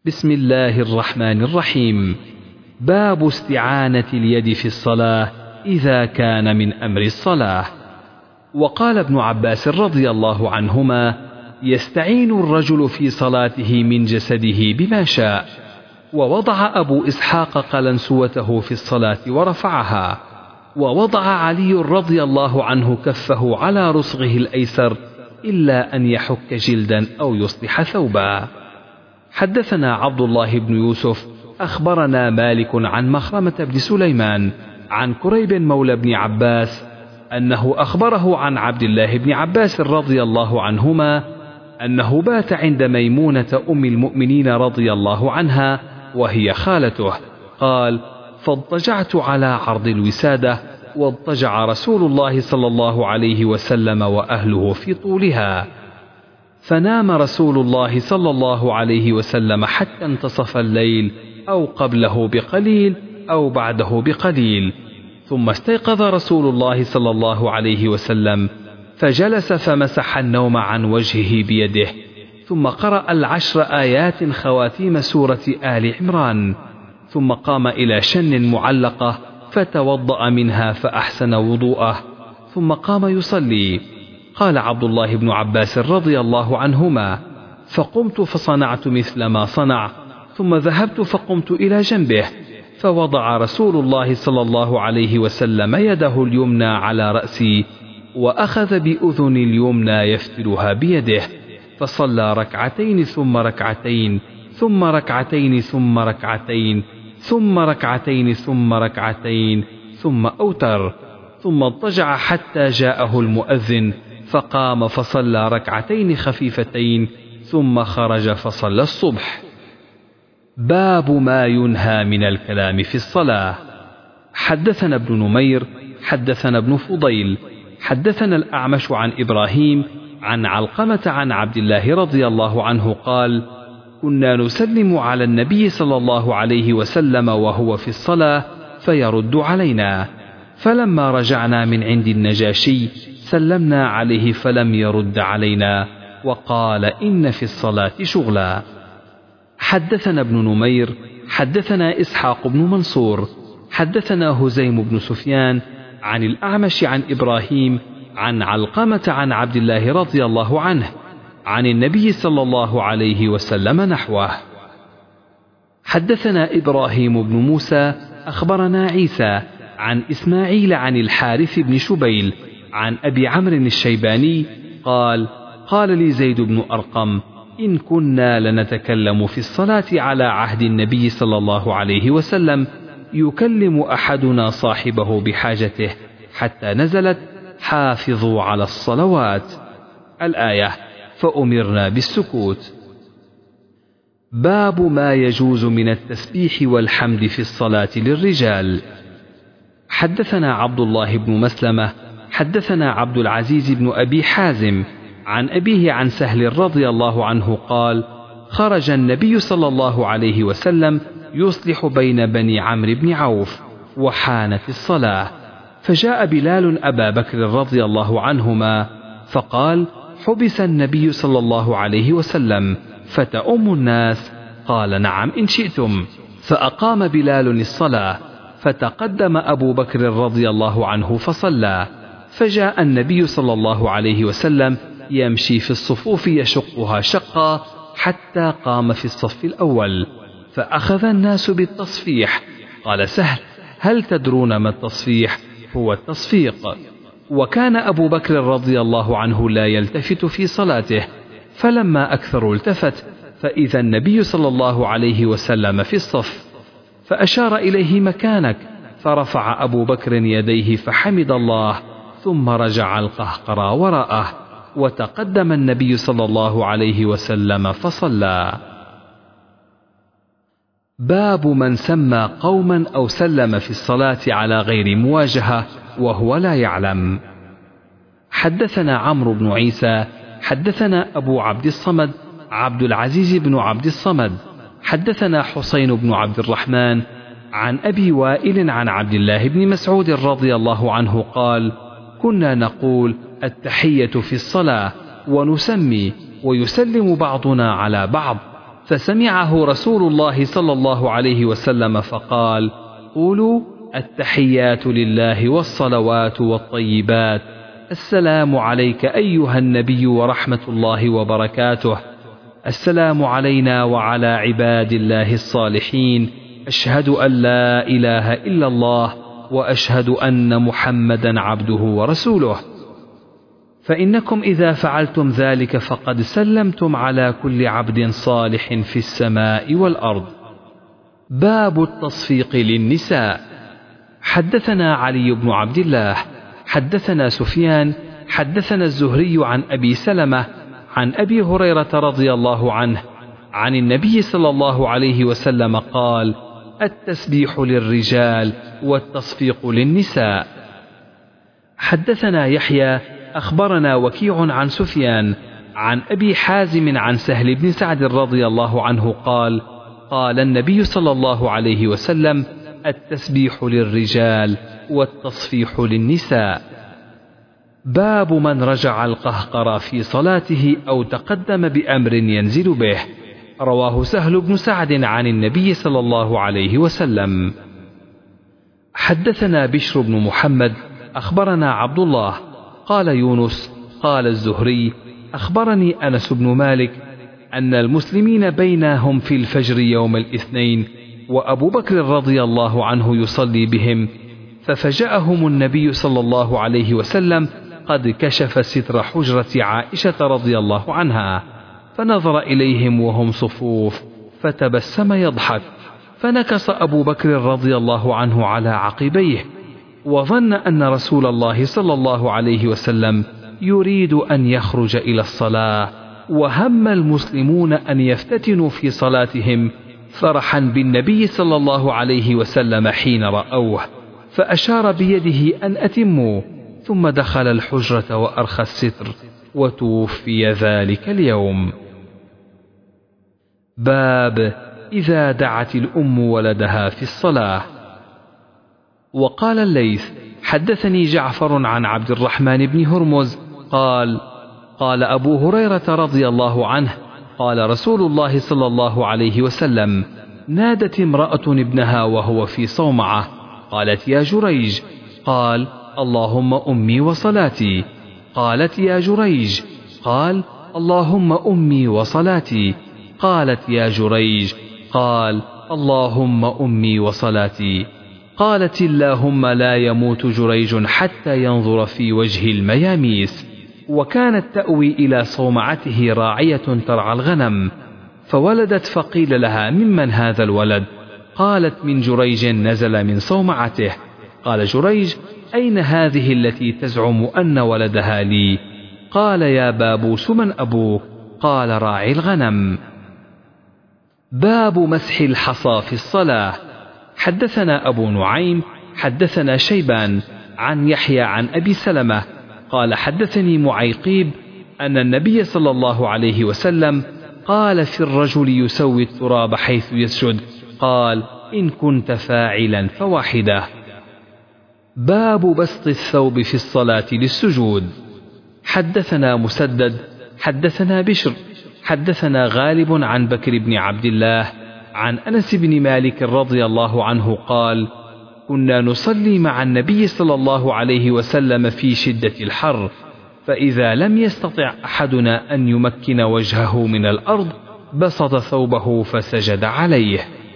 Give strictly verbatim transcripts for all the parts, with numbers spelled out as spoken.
بسم الله الرحمن الرحيم. باب استعانة اليد في الصلاة إذا كان من أمر الصلاة. وقال ابن عباس رضي الله عنهما: يستعين الرجل في صلاته من جسده بما شاء. ووضع أبو إسحاق قلنسوته في الصلاة ورفعها. ووضع علي رضي الله عنه كفه على رسغه الأيسر إلا أن يحك جلدا أو يصلح ثوبا. حدثنا عبد الله بن يوسف أخبرنا مالك عن مخرمة بن سليمان عن كريب مولى بن عباس أنه أخبره عن عبد الله بن عباس رضي الله عنهما أنه بات عند ميمونة أم المؤمنين رضي الله عنها وهي خالته. قال: فاضطجعت على عرض الوسادة، واضطجع رسول الله صلى الله عليه وسلم وأهله في طولها، فنام رسول الله صلى الله عليه وسلم حتى انتصف الليل أو قبله بقليل أو بعده بقليل، ثم استيقظ رسول الله صلى الله عليه وسلم فجلس فمسح النوم عن وجهه بيده، ثم قرأ العشر آيات خواتيم سورة آل عمران، ثم قام إلى شن معلقة فتوضأ منها فأحسن وضوءه، ثم قام يصلي. قال عبد الله بن عباس رضي الله عنهما: فقمت فصنعت مثل ما صنع، ثم ذهبت فقمت إلى جنبه، فوضع رسول الله صلى الله عليه وسلم يده اليمنى على رأسي، وأخذ بأذن اليمنى يفتلها بيده، فصلى ركعتين ثم ركعتين ثم ركعتين ثم ركعتين ثم ركعتين ثم ركعتين ثم أوتر، ثم اضطجع حتى جاءه المؤذن فقام فصلى ركعتين خفيفتين ثم خرج فصلى الصبح. باب ما ينهى من الكلام في الصلاة. حدثنا ابن نمير حدثنا ابن فضيل حدثنا الأعمش عن إبراهيم عن علقمة عن عبد الله رضي الله عنه قال: كنا نسلم على النبي صلى الله عليه وسلم وهو في الصلاة فيرد علينا، فلما رجعنا من عند النجاشي سلمنا عليه فلم يرد علينا، وقال: إن في الصلاة شغلا. حدثنا ابن نمير حدثنا إسحاق بن منصور حدثنا هزيم بن سفيان عن الأعمش عن إبراهيم عن علقمة عن عبد الله رضي الله عنه عن النبي صلى الله عليه وسلم نحوه. حدثنا إبراهيم بن موسى أخبرنا عيسى عن إسماعيل عن الحارث بن شبيل عن أبي عمرو الشيباني قال: قال لي زيد بن أرقم: إن كنا لنتكلم في الصلاة على عهد النبي صلى الله عليه وسلم يكلم أحدنا صاحبه بحاجته، حتى نزلت: حافظوا على الصلوات، الآية، فأمرنا بالسكوت. باب ما يجوز من التسبيح والحمد في الصلاة للرجال. حدثنا عبد الله بن مسلمة حدثنا عبد العزيز بن أبي حازم عن أبيه عن سهل رضي الله عنه قال: خرج النبي صلى الله عليه وسلم يصلح بين بني عمرو بن عوف، وحانت الصلاة، فجاء بلال أبا بكر رضي الله عنهما فقال: حبس النبي صلى الله عليه وسلم فتأم الناس؟ قال: نعم إن شئتم. فأقام بلال الصلاة، فتقدم أبو بكر رضي الله عنه فصلى، فجاء النبي صلى الله عليه وسلم يمشي في الصفوف يشقها شقا حتى قام في الصف الأول، فأخذ الناس بالتصفيح. قال سهل: هل تدرون ما التصفيح؟ هو التصفيق. وكان أبو بكر رضي الله عنه لا يلتفت في صلاته، فلما أكثر التفت فإذا النبي صلى الله عليه وسلم في الصف، فأشار إليه: مكانك. فرفع أبو بكر يديه فحمد الله، ثم رجع القهقرى وراءه، وتقدم النبي صلى الله عليه وسلم فصلى. باب من سمى قوما أو سلم في الصلاة على غير مواجهة وهو لا يعلم. حدثنا عمرو بن عيسى حدثنا أبو عبد الصمد عبد العزيز بن عبد الصمد حدثنا حسين بن عبد الرحمن عن أبي وائل عن عبد الله بن مسعود رضي الله عنه قال: كنا نقول التحية في الصلاة ونسمي ويسلم بعضنا على بعض، فسمعه رسول الله صلى الله عليه وسلم فقال: قولوا: التحيات لله والصلوات والطيبات، السلام عليك أيها النبي ورحمة الله وبركاته، السلام علينا وعلى عباد الله الصالحين، أشهد أن لا إله إلا الله وأشهد أن محمدا عبده ورسوله. فإنكم إذا فعلتم ذلك فقد سلمتم على كل عبد صالح في السماء والأرض. باب التصفيق للنساء. حدثنا علي بن عبد الله حدثنا سفيان حدثنا الزهري عن أبي سلمة عن أبي هريرة رضي الله عنه عن النبي صلى الله عليه وسلم قال: التسبيح للرجال والتصفيق للنساء. حدثنا يحيى أخبرنا وكيع عن سفيان عن أبي حازم عن سهل بن سعد رضي الله عنه قال: قال النبي صلى الله عليه وسلم: التسبيح للرجال والتصفيح للنساء. باب من رجع القهقر في صلاته أو تقدم بأمر ينزل به. رواه سهل بن سعد عن النبي صلى الله عليه وسلم. حدثنا بشر بن محمد أخبرنا عبد الله قال يونس قال الزهري أخبرني أنس بن مالك أن المسلمين بينهم في الفجر يوم الاثنين وأبو بكر رضي الله عنه يصلي بهم، ففجأهم النبي صلى الله عليه وسلم قد كشف ستر حجرة عائشة رضي الله عنها، فنظر إليهم وهم صفوف فتبسم يضحك، فنكص أبو بكر رضي الله عنه على عقبيه، وظن أن رسول الله صلى الله عليه وسلم يريد أن يخرج إلى الصلاة، وهم المسلمون أن يفتتنوا في صلاتهم فرحا بالنبي صلى الله عليه وسلم حين رأوه، فأشار بيده أن أتموا، ثم دخل الحجرة وأرخى الستر، وتوفي ذلك اليوم. باب إذا دعت الأم ولدها في الصلاة. وقال الليث حدثني جعفر عن عبد الرحمن بن هرمز قال: قال أبو هريرة رضي الله عنه: قال رسول الله صلى الله عليه وسلم: نادت امرأة ابنها وهو في صومعة، قالت: يا جريج. قال: اللهم أمي وصلاتي. قالت: يا جريج. قال: اللهم أمي وصلاتي. قالت: يا جريج. قال: اللهم أمي وصلاتي. قالت: اللهم لا يموت جريج حتى ينظر في وجه المياميس. وكانت تأوي إلى صومعته راعية ترعى الغنم، فولدت فقيل لها: ممن هذا الولد؟ قالت: من جريج نزل من صومعته. قال جريج: أين هذه التي تزعم أن ولدها لي؟ قال: يا بابوس من أبوك؟ قال: راعي الغنم. باب مسح الحصى في الصلاة. حدثنا أبو نعيم حدثنا شيبان عن يحيى عن أبي سلمة قال: حدثني معيقيب أن النبي صلى الله عليه وسلم قال في الرجل يسوي التراب حيث يسجد، قال: إن كنت فاعلا فواحدة. باب بسط الثوب في الصلاة للسجود. حدثنا مسدد حدثنا بشر حدثنا غالب عن بكر بن عبد الله عن أنس بن مالك رضي الله عنه قال: كنا نصلي مع النبي صلى الله عليه وسلم في شدة الحر، فإذا لم يستطع أحدنا أن يمكن وجهه من الأرض بسط ثوبه فسجد عليه.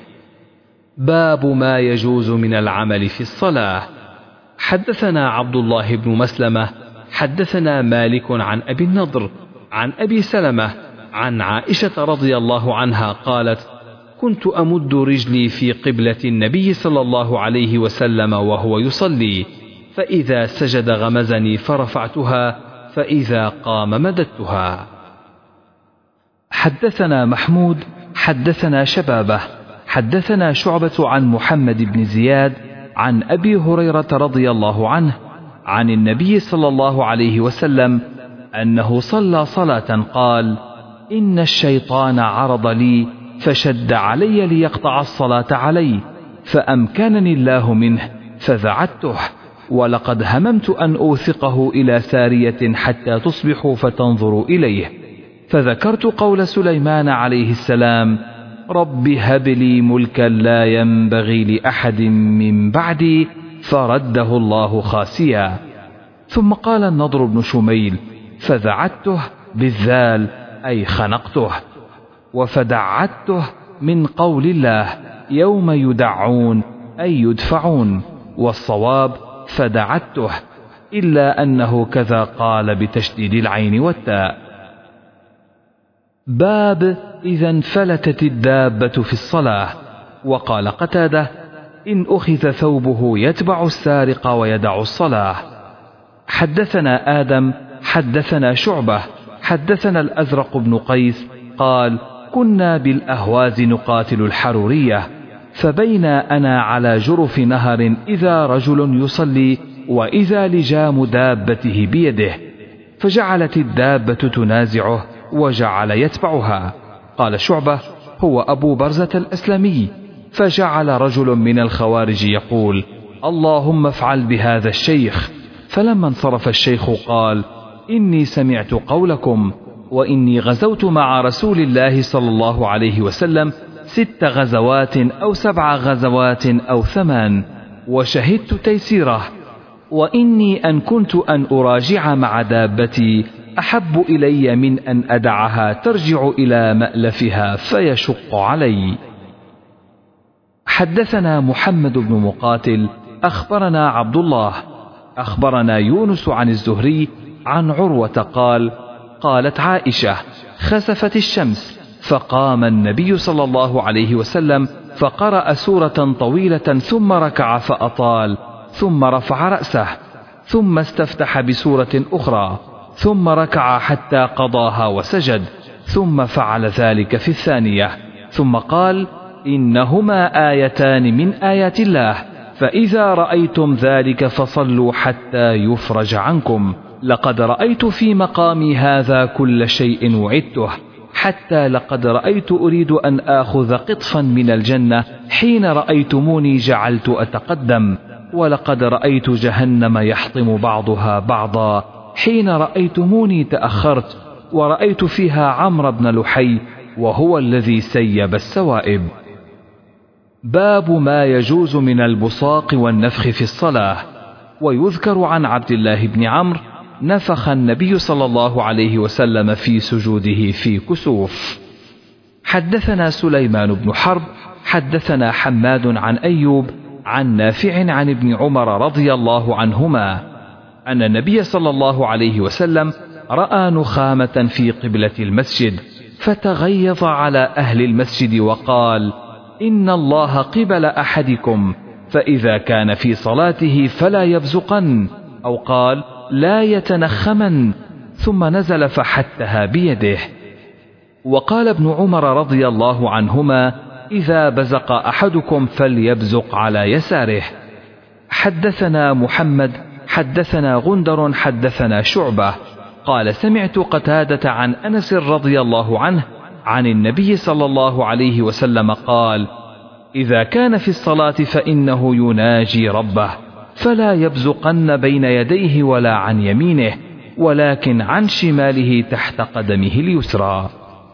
باب ما يجوز من العمل في الصلاة. حدثنا عبد الله بن مسلمة حدثنا مالك عن أبي النضر عن أبي سلمة عن عائشة رضي الله عنها قالت: كنت أمد رجلي في قبلة النبي صلى الله عليه وسلم وهو يصلي، فإذا سجد غمزني فرفعتها، فإذا قام مددتها. حدثنا محمود حدثنا شبابه حدثنا شعبة عن محمد بن زياد عن أبي هريرة رضي الله عنه عن النبي صلى الله عليه وسلم أنه صلى صلاة قال: إن الشيطان عرض لي فشد علي ليقطع الصلاة علي، فأمكنني الله منه فذعدته، ولقد هممت أن أوثقه إلى سارية حتى تصبحوا فتنظروا إليه، فذكرت قول سليمان عليه السلام: رب هب لي ملكا لا ينبغي لأحد من بعدي، فرده الله خاسيا. ثم قال النضر بن شميل: فذعته بالذال أي خنقته، وفدعته من قول الله يوم يدعون أي يدفعون، والصواب فدعته، إلا أنه كذا قال بتشديد العين والتاء. باب إذا انفلتت الدابة في الصلاة. وقال قتادة: إن أخذ ثوبه يتبع السارق ويدع الصلاة. حدثنا آدم حدثنا شعبة حدثنا الأزرق بن قيس قال: كنا بالأهواز نقاتل الحرورية، فبينا أنا على جرف نهر إذا رجل يصلي وإذا لجام دابته بيده، فجعلت الدابة تنازعه وجعل يتبعها. قال شعبة: هو أبو برزة الأسلمي. فجعل رجل من الخوارج يقول: اللهم افعل بهذا الشيخ. فلما انصرف الشيخ قال: إني سمعت قولكم، وإني غزوت مع رسول الله صلى الله عليه وسلم ست غزوات أو سبع غزوات أو ثمان، وشهدت تيسيره، وإني أن كنت أن أراجع مع دابتي أحب إلي من أن أدعها ترجع إلى مألفها فيشق علي. حدثنا محمد بن مقاتل أخبرنا عبد الله أخبرنا يونس عن الزهري عن عروة قال: قالت عائشة: خسفت الشمس، فقام النبي صلى الله عليه وسلم فقرأ سورة طويلة ثم ركع فأطال، ثم رفع رأسه، ثم استفتح بسورة أخرى، ثم ركع حتى قضاها وسجد، ثم فعل ذلك في الثانية، ثم قال: إنهما آيتان من آيات الله، فإذا رأيتم ذلك فصلوا حتى يفرج عنكم. لقد رأيت في مقامي هذا كل شيء وعدته، حتى لقد رأيت أريد أن آخذ قطفا من الجنة حين رأيتموني جعلت أتقدم، ولقد رأيت جهنم يحطم بعضها بعضا حين رأيتموني تأخرت، ورأيت فيها عمرو بن لحي وهو الذي سيب السوائب. باب ما يجوز من البصاق والنفخ في الصلاة. ويذكر عن عبد الله بن عمرو: نفخ النبي صلى الله عليه وسلم في سجوده في كسوف. حدثنا سليمان بن حرب حدثنا حماد عن أيوب عن نافع عن ابن عمر رضي الله عنهما أن النبي صلى الله عليه وسلم رأى نخامة في قبلة المسجد، فتغيظ على أهل المسجد وقال: إن الله قبل أحدكم، فإذا كان في صلاته فلا يبزقن، أو قال: لا يتنخمن، ثم نزل فحتها بيده. وقال ابن عمر رضي الله عنهما: إذا بزق أحدكم فليبزق على يساره. حدثنا محمد حدثنا غندر حدثنا شعبة قال: سمعت قتادة عن أنس رضي الله عنه عن النبي صلى الله عليه وسلم قال: إذا كان في الصلاة فإنه يناجي ربه، فلا يبزقن بين يديه ولا عن يمينه، ولكن عن شماله تحت قدمه اليسرى.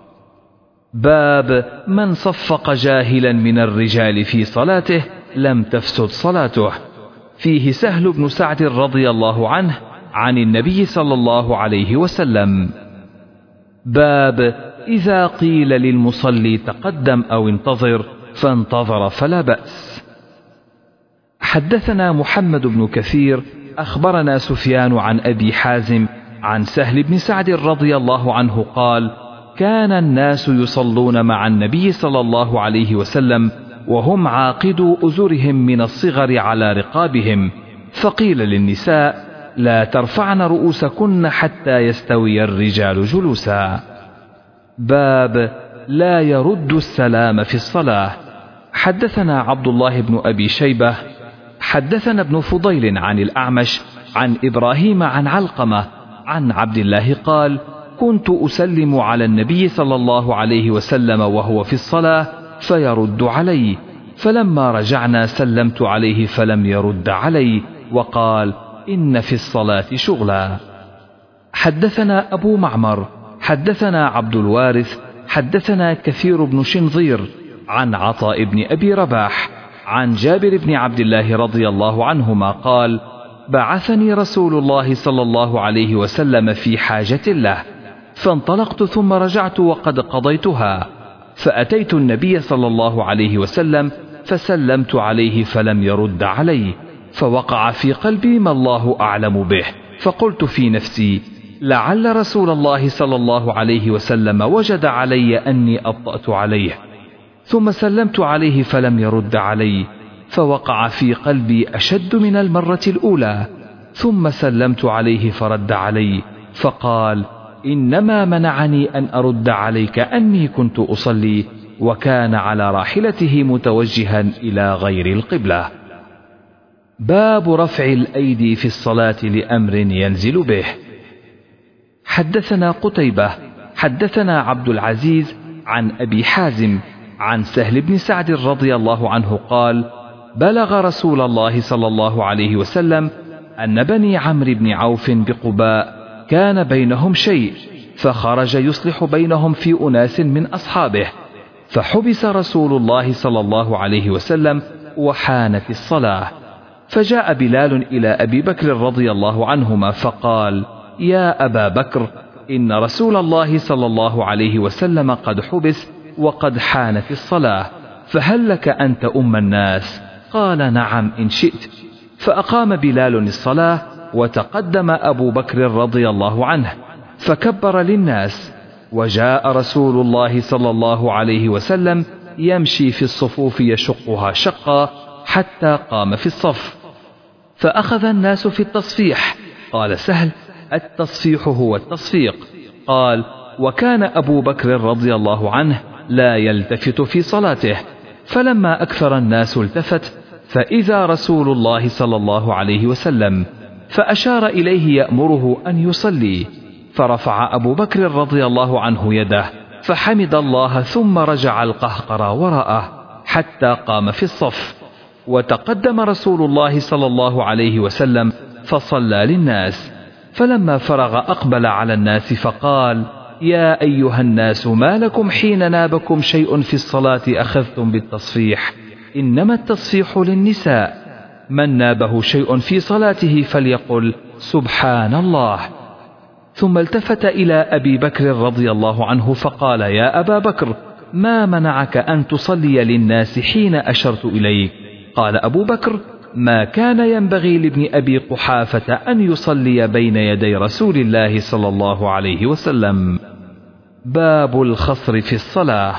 باب من صفق جاهلا من الرجال في صلاته لم تفسد صلاته. فيه سهل بن سعد رضي الله عنه عن النبي صلى الله عليه وسلم. باب إذا قيل للمصلي تقدم أو انتظر فانتظر فلا بأس. حدثنا محمد بن كثير أخبرنا سفيان عن أبي حازم عن سهل بن سعد رضي الله عنه قال: كان الناس يصلون مع النبي صلى الله عليه وسلم وهم عاقدوا أزرهم من الصغر على رقابهم، فقيل للنساء: لا ترفعن رؤوسكن حتى يستوي الرجال جلوسا. باب لا يرد السلام في الصلاة. حدثنا عبد الله بن أبي شيبة حدثنا ابن فضيل عن الأعمش عن إبراهيم عن علقمة عن عبد الله قال: كنت أسلم على النبي صلى الله عليه وسلم وهو في الصلاة فيرد علي، فلما رجعنا سلمت عليه فلم يرد علي، وقال: إن في الصلاة شغلا. حدثنا أبو معمر حدثنا عبد الوارث حدثنا كثير بن شنظير عن عطاء بن أبي رباح عن جابر بن عبد الله رضي الله عنهما قال: بعثني رسول الله صلى الله عليه وسلم في حاجة له، فانطلقت ثم رجعت وقد قضيتها، فأتيت النبي صلى الله عليه وسلم فسلمت عليه فلم يرد علي، فوقع في قلبي ما الله أعلم به، فقلت في نفسي: لعل رسول الله صلى الله عليه وسلم وجد علي أني أبطأت عليه، ثم سلمت عليه فلم يرد علي، فوقع في قلبي أشد من المرة الأولى، ثم سلمت عليه فرد علي، فقال: إنما منعني أن أرد عليك أني كنت أصلي، وكان على راحلته متوجها إلى غير القبلة. باب رفع الأيدي في الصلاة لأمر ينزل به. حدثنا قتيبة حدثنا عبد العزيز عن أبي حازم عن سهل بن سعد رضي الله عنه قال: بلغ رسول الله صلى الله عليه وسلم أن بني عمرو بن عوف بقباء كان بينهم شيء، فخرج يصلح بينهم في أناس من أصحابه، فحبس رسول الله صلى الله عليه وسلم وحانت الصلاة، فجاء بلال إلى أبي بكر رضي الله عنهما فقال: يا أبا بكر، إن رسول الله صلى الله عليه وسلم قد حبس وقد حانت الصلاة، فهل لك أن تؤم الناس؟ قال: نعم إن شئت. فأقام بلال الصلاة، وتقدم أبو بكر رضي الله عنه فكبر للناس، وجاء رسول الله صلى الله عليه وسلم يمشي في الصفوف يشقها شقا حتى قام في الصف، فأخذ الناس في التصفيح. قال سهل: التصفيح هو التصفيق. قال: وكان أبو بكر رضي الله عنه لا يلتفت في صلاته، فلما أكثر الناس التفت، فإذا رسول الله صلى الله عليه وسلم، فأشار إليه يأمره أن يصلي، فرفع أبو بكر رضي الله عنه يده فحمد الله، ثم رجع القهقرى وراءه حتى قام في الصف، وتقدم رسول الله صلى الله عليه وسلم فصلى للناس، فلما فرغ أقبل على الناس فقال: يا أيها الناس، ما لكم حين نابكم شيء في الصلاة أخذتم بالتصفيح؟ إنما التصفيح للنساء، من نابه شيء في صلاته فليقل سبحان الله. ثم التفت إلى أبي بكر رضي الله عنه فقال: يا أبا بكر، ما منعك أن تصلي للناس حين أشرت إليك؟ قال أبو بكر: ما كان ينبغي لابن أبي قحافة أن يصلي بين يدي رسول الله صلى الله عليه وسلم. باب الخصر في الصلاة.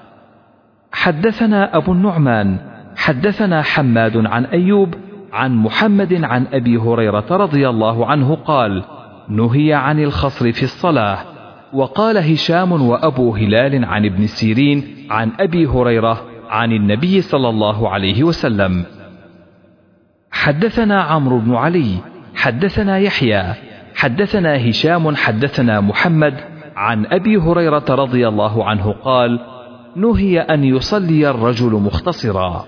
حدثنا أبو النعمان حدثنا حماد عن أيوب عن محمد عن أبي هريرة رضي الله عنه قال: نهي عن الخصر في الصلاة. وقال هشام وأبو هلال عن ابن سيرين عن أبي هريرة عن النبي صلى الله عليه وسلم. حدثنا عمرو بن علي حدثنا يحيى حدثنا هشام حدثنا محمد عن أبي هريرة رضي الله عنه قال: نهي أن يصلي الرجل مختصرا.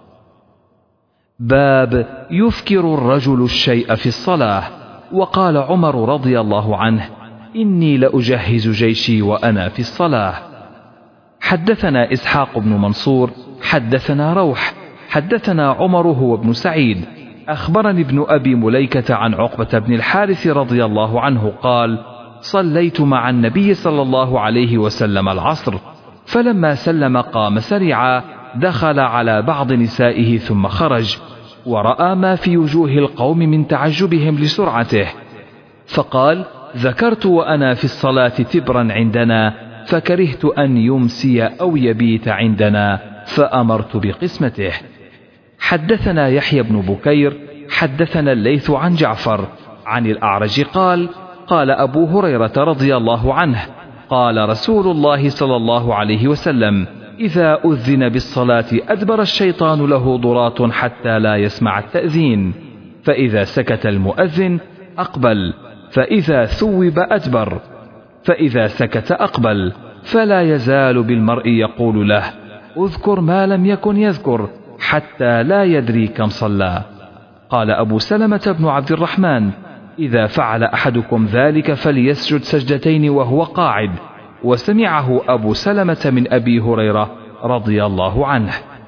باب يفكر الرجل الشيء في الصلاة. وقال عمر رضي الله عنه: إني لأجهز جيشي وأنا في الصلاة. حدثنا إسحاق بن منصور حدثنا روح حدثنا عمر هو ابن سعيد أخبرني ابن أبي مليكة عن عقبة بن الحارث رضي الله عنه قال: صليت مع النبي صلى الله عليه وسلم العصر، فلما سلم قام سريعا، دخل على بعض نسائه ثم خرج، ورأى ما في وجوه القوم من تعجبهم لسرعته، فقال: ذكرت وأنا في الصلاة تبرا عندنا، فكرهت أن يمسي أو يبيت عندنا، فأمرت بقسمته. حدثنا يحيى بن بكير حدثنا الليث عن جعفر عن الأعرج قال: قال أبو هريرة رضي الله عنه: قال رسول الله صلى الله عليه وسلم: إذا أذن بالصلاة أدبر الشيطان له ضراط حتى لا يسمع التأذين، فإذا سكت المؤذن أقبل، فإذا ثوب أدبر، فإذا سكت أقبل، فلا يزال بالمرء يقول له: اذكر ما لم يكن يذكر، حتى لا يدري كم صلى. قال أبو سلمة بن عبد الرحمن: إذا فعل أحدكم ذلك فليسجد سجدتين وهو قاعد. وسمعه أبو سلمة من أبي هريرة رضي الله عنه.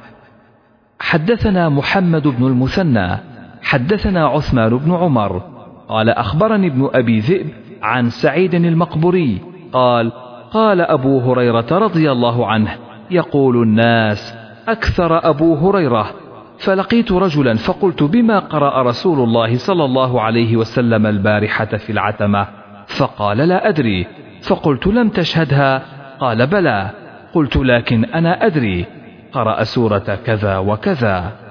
حدثنا محمد بن المثنى حدثنا عثمان بن عمر قال أخبرني ابن أبي ذئب عن سعيد المقبري قال قال أبو هريرة رضي الله عنه يقول الناس أكثر أبو هريرة، فلقيت رجلا فقلت بما قرأ رسول الله صلى الله عليه وسلم البارحة في العتمة؟ فقال لا أدري. فقلت لم تشهدها؟ قال بلى. قلت لكن أنا أدري، قرأ سورة كذا وكذا.